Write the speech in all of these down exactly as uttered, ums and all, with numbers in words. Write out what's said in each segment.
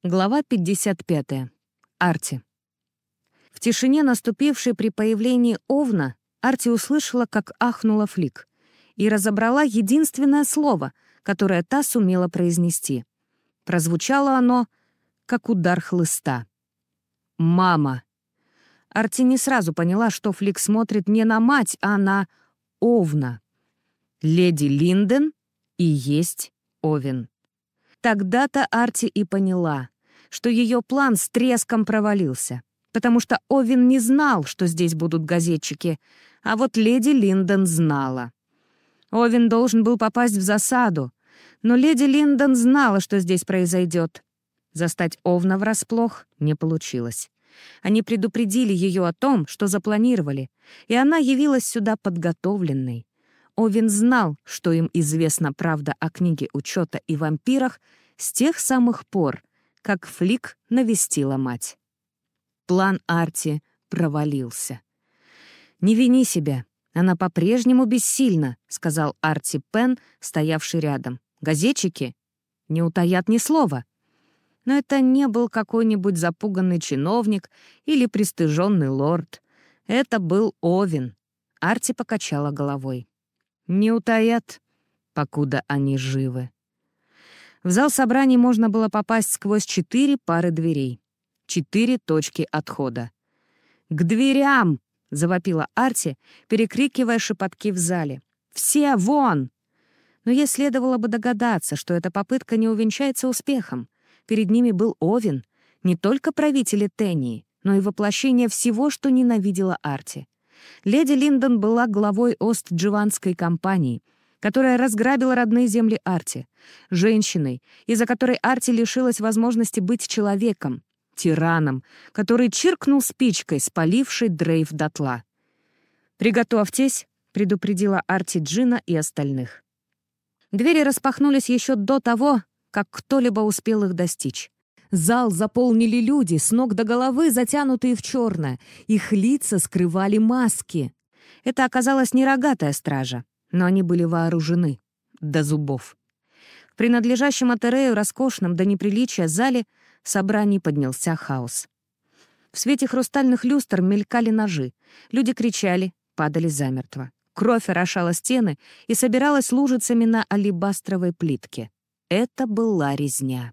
Глава пятьдесят пятая. Арти. В тишине, наступившей при появлении Овна, Арти услышала, как ахнула Флик, и разобрала единственное слово, которое та сумела произнести. Прозвучало оно, как удар хлыста. «Мама». Арти не сразу поняла, что Флик смотрит не на мать, а на Овна. Леди Линден и есть Овен. Тогда-то Арти и поняла, что ее план с треском провалился, потому что Овен не знал, что здесь будут газетчики, а вот леди Линден знала. Овен должен был попасть в засаду, но леди Линден знала, что здесь произойдет. Застать Овна врасплох не получилось. Они предупредили ее о том, что запланировали, и она явилась сюда подготовленной. Овен знал, что им известна правда о книге учета и вампирах с тех самых пор, как Флик навестила мать. План Арти провалился. «Не вини себя, она по-прежнему бессильна», — сказал Арти Пен, стоявший рядом. «Газетчики не утаят ни слова». Но это не был какой-нибудь запуганный чиновник или пристыженный лорд. Это был Овен. Арти покачала головой. «Не утаят, покуда они живы». В зал собраний можно было попасть сквозь четыре пары дверей. Четыре точки отхода. «К дверям!» — завопила Арти, перекрикивая шепотки в зале. «Все вон!» Но ей следовало бы догадаться, что эта попытка не увенчается успехом. Перед ними был Овен, не только правитель Тении, но и воплощение всего, что ненавидела Арти. Леди Линден была главой Ост-Дживанской компании, которая разграбила родные земли Арти, женщиной, из-за которой Арти лишилась возможности быть человеком, тираном, который чиркнул спичкой, спалившей Дрейв дотла. «Приготовьтесь», — предупредила Арти Джина и остальных. Двери распахнулись еще до того, как кто-либо успел их достичь. Зал заполнили люди, с ног до головы затянутые в черное. Их лица скрывали маски. Это оказалась не рогатая стража, но они были вооружены до зубов. В принадлежащем Атерею роскошном до неприличия зале в собрании поднялся хаос. В свете хрустальных люстр мелькали ножи. Люди кричали, падали замертво. Кровь орошала стены и собиралась лужицами на алебастровой плитке. Это была резня.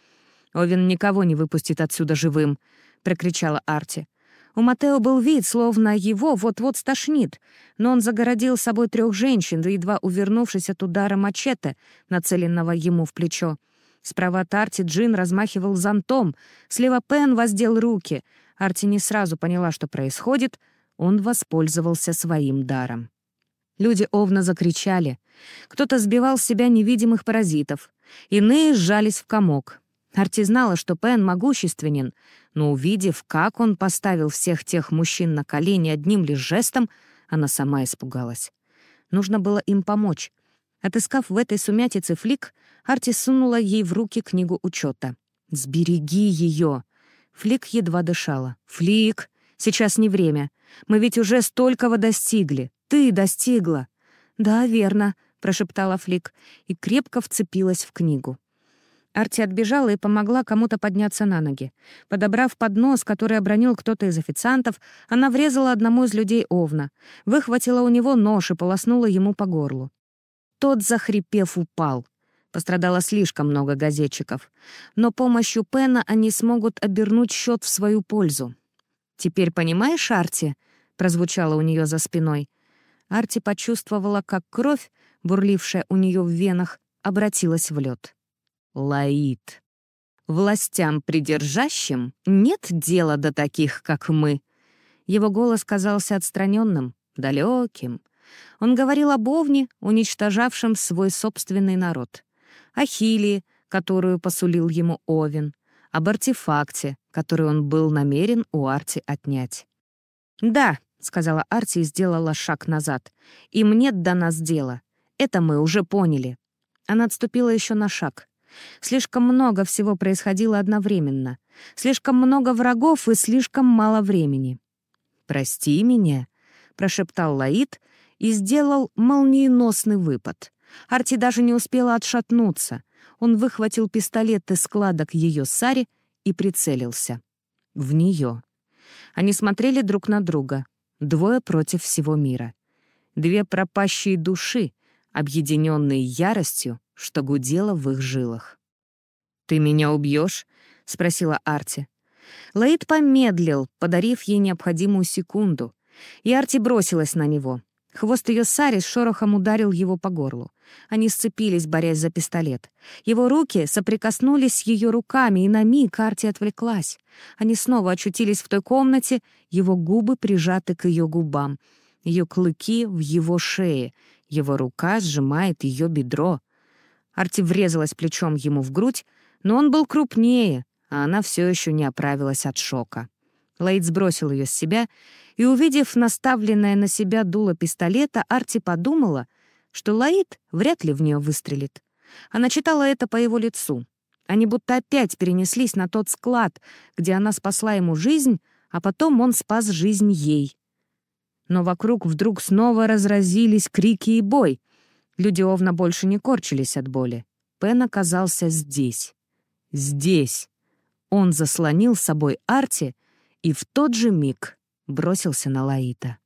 «Овен никого не выпустит отсюда живым», — прокричала Арти. У Матео был вид, словно его вот-вот стошнит, но он загородил собой трех женщин, едва увернувшись от удара мачете, нацеленного ему в плечо. Справа от Арти Джин размахивал зонтом, слева Пен воздел руки. Арти не сразу поняла, что происходит, он воспользовался своим даром. Люди Овна закричали. Кто-то сбивал с себя невидимых паразитов. Иные сжались в комок. Арти знала, что Пен могущественен, но, увидев, как он поставил всех тех мужчин на колени одним лишь жестом, она сама испугалась. Нужно было им помочь. Отыскав в этой сумятице Флик, Арти сунула ей в руки книгу учета. «Сбереги ее!» Флик едва дышала. «Флик, сейчас не время. Мы ведь уже столького достигли. Ты достигла!» «Да, верно», — прошептала Флик и крепко вцепилась в книгу. Арти отбежала и помогла кому-то подняться на ноги. Подобрав поднос, который обронил кто-то из официантов, она врезала одному из людей Овна, выхватила у него нож и полоснула ему по горлу. Тот, захрипев, упал. Пострадало слишком много газетчиков. Но помощью Пена они смогут обернуть счет в свою пользу. «Теперь понимаешь, Арти?» — прозвучало у нее за спиной. Арти почувствовала, как кровь, бурлившая у нее в венах, обратилась в лед. Лаид. «Властям придержащим нет дела до таких, как мы». Его голос казался отстраненным, далеким. Он говорил об Овне, уничтожавшем свой собственный народ, о Хилии, которую посулил ему Овен, об артефакте, который он был намерен у Арти отнять. «Да», — сказала Арти и сделала шаг назад, — «им нет до нас дела. Это мы уже поняли». Она отступила еще на шаг. Слишком много всего происходило одновременно. Слишком много врагов и слишком мало времени. «Прости меня», — прошептал Лаид и сделал молниеносный выпад. Арти даже не успела отшатнуться. Он выхватил пистолет из складок ее сари и прицелился. В нее. Они смотрели друг на друга. Двое против всего мира. Две пропащие души, объединенные яростью, что гудело в их жилах. «Ты меня убьешь?» — спросила Арти. Лаид помедлил, подарив ей необходимую секунду, и Арти бросилась на него. Хвост ее сари с шорохом ударил его по горлу. Они сцепились, борясь за пистолет. Его руки соприкоснулись с ее руками, и на миг Арти отвлеклась. Они снова очутились в той комнате, его губы прижаты к ее губам, ее клыки в его шее, его рука сжимает ее бедро. Арти врезалась плечом ему в грудь, но он был крупнее, а она все еще не оправилась от шока. Лаид сбросил ее с себя, и, увидев наставленное на себя дуло пистолета, Арти подумала, что Лаид вряд ли в нее выстрелит. Она читала это по его лицу. Они будто опять перенеслись на тот склад, где она спасла ему жизнь, а потом он спас жизнь ей. Но вокруг вдруг снова разразились крики и бой. Люди Овна больше не корчились от боли. Пен оказался здесь. Здесь. Он заслонил собой Арти и в тот же миг бросился на Лаита.